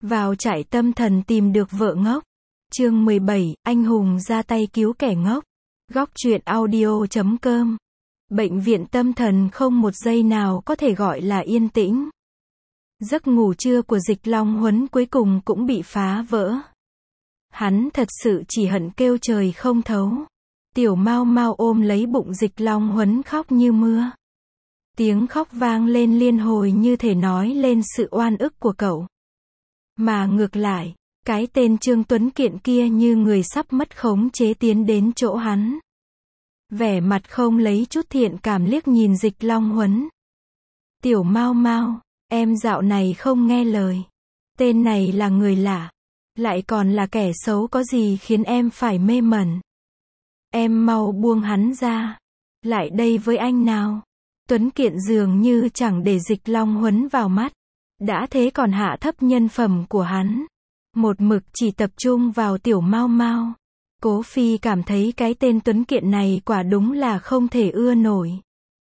Vào trại tâm thần tìm được vợ ngốc. Chương 17, anh hùng ra tay cứu kẻ ngốc. Góc truyện audio.com. Bệnh viện tâm thần không một giây nào có thể gọi là yên tĩnh. Giấc ngủ trưa của Dịch Long Huấn cuối cùng cũng bị phá vỡ. Hắn thật sự chỉ hận kêu trời không thấu. Tiểu Mao Mao ôm lấy bụng Dịch Long Huấn khóc như mưa. Tiếng khóc vang lên liên hồi như thể nói lên sự oan ức của cậu. Mà ngược lại, cái tên Trương Tuấn Kiệt kia như người sắp mất khống chế tiến đến chỗ hắn. Vẻ mặt không lấy chút thiện cảm liếc nhìn Dịch Long Huấn. Tiểu Mao Mao, em dạo này không nghe lời. Tên này là người lạ, lại còn là kẻ xấu, có gì khiến em phải mê mẩn. Em mau buông hắn ra. Lại đây với anh nào. Tuấn Kiệt dường như chẳng để Dịch Long Huấn vào mắt. Đã thế còn hạ thấp nhân phẩm của hắn. Một mực chỉ tập trung vào Tiểu Mao Mao. Cố Phi cảm thấy cái tên Tuấn Kiệt này quả đúng là không thể ưa nổi.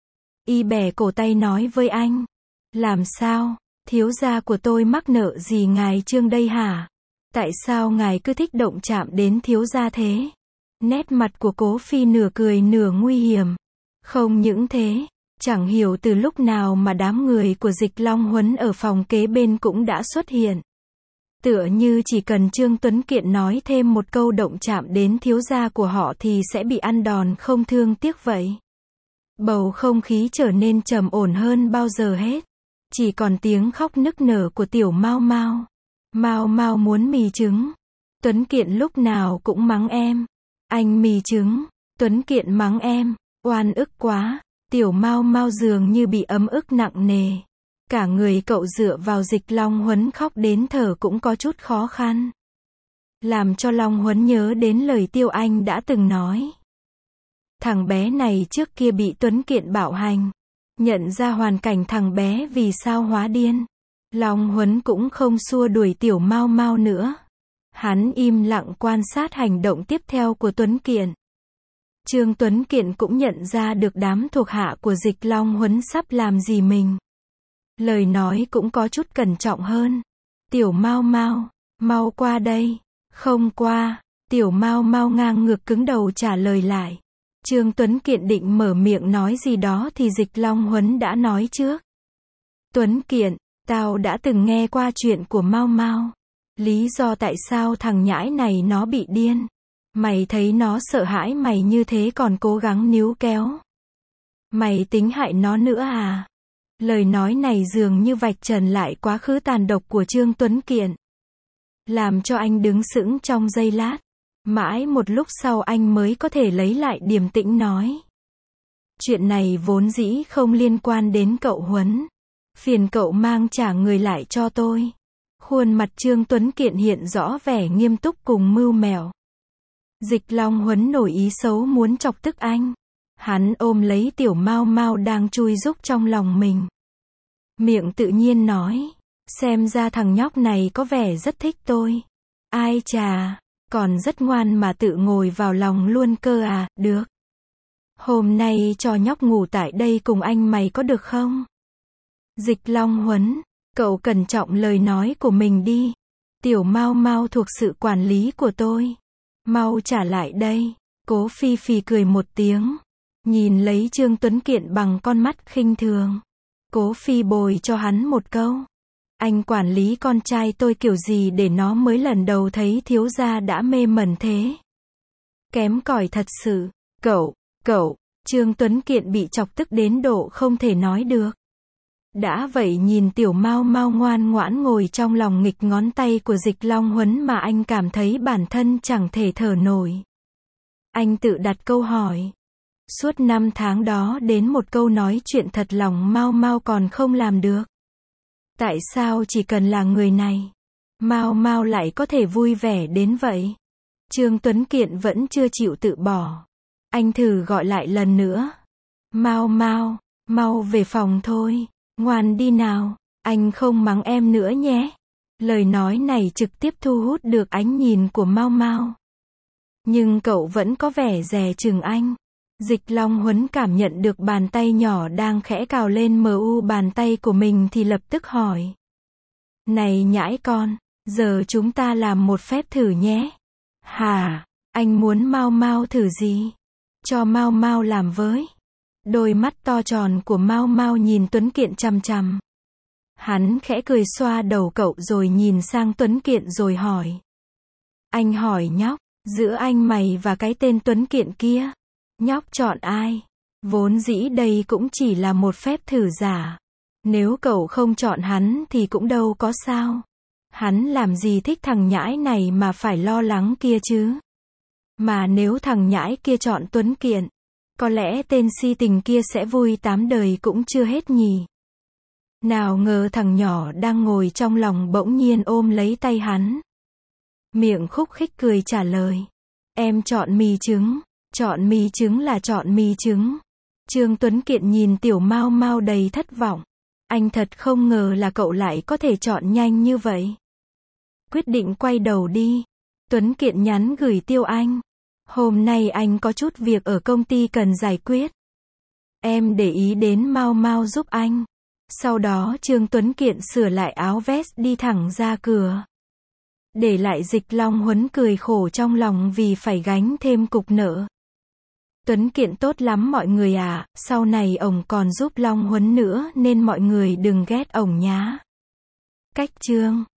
Y bẻ cổ tay nói với anh. Làm sao, thiếu gia của tôi mắc nợ gì ngài Trương đây hả? Tại sao ngài cứ thích động chạm đến thiếu gia thế? Nét mặt của Cố Phi nửa cười nửa nguy hiểm. Không những thế, chẳng hiểu từ lúc nào mà đám người của Dịch Long Huấn ở phòng kế bên cũng đã xuất hiện. Tựa như chỉ cần Trương Tuấn Kiệt nói thêm một câu động chạm đến thiếu gia của họ thì sẽ bị ăn đòn không thương tiếc vậy. Bầu không khí trở nên trầm ổn hơn bao giờ hết. Chỉ còn tiếng khóc nức nở của Tiểu Mao Mao. Mao Mao muốn mì trứng. Tuấn Kiệt lúc nào cũng mắng em. Anh mì trứng. Tuấn Kiệt mắng em. Oan ức quá. Tiểu Mao Mao dường như bị ấm ức nặng nề. Cả người cậu dựa vào Dịch Long Huấn khóc đến thở cũng có chút khó khăn. Làm cho Long Huấn nhớ đến lời Tiêu Anh đã từng nói. Thằng bé này trước kia bị Tuấn Kiệt bạo hành. Nhận ra hoàn cảnh thằng bé vì sao hóa điên. Long Huấn cũng không xua đuổi Tiểu Mao Mao nữa. Hắn im lặng quan sát hành động tiếp theo của Tuấn Kiệt. Trương Tuấn Kiệt cũng nhận ra được đám thuộc hạ của Dịch Long Huấn sắp làm gì mình. Lời nói cũng có chút cẩn trọng hơn. Tiểu Mao Mao, mau qua đây. Không qua. Tiểu Mao Mao ngang ngược cứng đầu trả lời lại. Trương Tuấn Kiệt định mở miệng nói gì đó thì Dịch Long Huấn đã nói trước. Tuấn Kiệt, tao đã từng nghe qua chuyện của Mao Mao. Lý do tại sao thằng nhãi này nó bị điên. Mày thấy nó sợ hãi mày như thế còn cố gắng níu kéo. Mày tính hại nó nữa à? Lời nói này dường như vạch trần lại quá khứ tàn độc của Trương Tuấn Kiệt. Làm cho anh đứng sững trong giây lát. Mãi một lúc sau anh mới có thể lấy lại điềm tĩnh nói. Chuyện này vốn dĩ không liên quan đến cậu Huấn. Phiền cậu mang trả người lại cho tôi. Khuôn mặt Trương Tuấn Kiệt hiện rõ vẻ nghiêm túc cùng mưu mẹo. Dịch Long Huấn nổi ý xấu muốn chọc tức anh. Hắn ôm lấy Tiểu Mao Mao đang chui rúc trong lòng mình. Miệng tự nhiên nói. Xem ra thằng nhóc này có vẻ rất thích tôi. Ai chà, còn rất ngoan mà tự ngồi vào lòng luôn cơ à, được. Hôm nay cho nhóc ngủ tại đây cùng anh mày có được không? Dịch Long Huấn, cậu cẩn trọng lời nói của mình đi. Tiểu Mao Mao thuộc sự quản lý của tôi. Mau trả lại đây. Cố Phi Phi cười một tiếng. Nhìn lấy Trương Tuấn Kiệt bằng con mắt khinh thường. Cố Phi bồi cho hắn một câu. Anh quản lý con trai tôi kiểu gì để nó mới lần đầu thấy thiếu gia đã mê mẩn thế. Kém cỏi thật sự. Cậu, Trương Tuấn Kiệt bị chọc tức đến độ không thể nói được. Đã vậy nhìn Tiểu Mao Mao ngoan ngoãn ngồi trong lòng nghịch ngón tay của Dịch Long Huấn mà anh cảm thấy bản thân chẳng thể thở nổi. Anh tự đặt câu hỏi. Suốt 5 tháng đó đến một câu nói chuyện thật lòng Mao Mao còn không làm được. Tại sao chỉ cần là người này, Mao Mao lại có thể vui vẻ đến vậy? Trương Tuấn Kiệt vẫn chưa chịu tự bỏ. Anh thử gọi lại lần nữa. Mao Mao, mau về phòng thôi. Ngoan đi nào, anh không mắng em nữa nhé. Lời nói này trực tiếp thu hút được ánh nhìn của Mao Mao. Nhưng cậu vẫn có vẻ dè chừng anh. Dịch Long Huấn cảm nhận được bàn tay nhỏ đang khẽ cào lên bàn tay của mình thì lập tức hỏi. Này nhãi con, Giờ chúng ta làm một phép thử nhé. Hả? Anh muốn Mau Mau thử gì? Cho Mau Mau làm với. Đôi mắt to tròn của Mau Mau nhìn Tuấn Kiệt chằm chằm. Hắn khẽ cười xoa đầu cậu rồi nhìn sang Tuấn Kiệt rồi hỏi. Anh hỏi nhóc, giữa anh mày và cái tên Tuấn Kiệt kia, nhóc chọn ai? Vốn dĩ đây cũng chỉ là một phép thử giả. Nếu cậu không chọn hắn thì cũng đâu có sao. Hắn làm gì thích thằng nhãi này mà phải lo lắng kia chứ? Mà nếu thằng nhãi kia chọn Tuấn Kiệt, có lẽ tên si tình kia sẽ vui 8 đời cũng chưa hết nhỉ. Nào ngờ thằng nhỏ đang ngồi trong lòng bỗng nhiên ôm lấy tay hắn. Miệng khúc khích cười trả lời. Em chọn mì trứng. Chọn mì trứng là chọn mì trứng. Trương Tuấn Kiệt nhìn tiểu Mau Mau đầy thất vọng. Anh thật không ngờ là cậu lại có thể chọn nhanh như vậy. Quyết định quay đầu đi. Tuấn Kiệt nhắn gửi Tiêu Anh. Hôm nay anh có chút việc ở công ty cần giải quyết. Em để ý đến Mau Mau giúp anh. Sau đó Trương Tuấn Kiệt sửa lại áo vest đi thẳng ra cửa. Để lại Dịch Long Huấn cười khổ trong lòng vì phải gánh thêm cục nợ. Tuấn Kiệt tốt lắm mọi người à, sau này ổng còn giúp Long Huấn nữa nên mọi người đừng ghét ổng nhá. Cách chương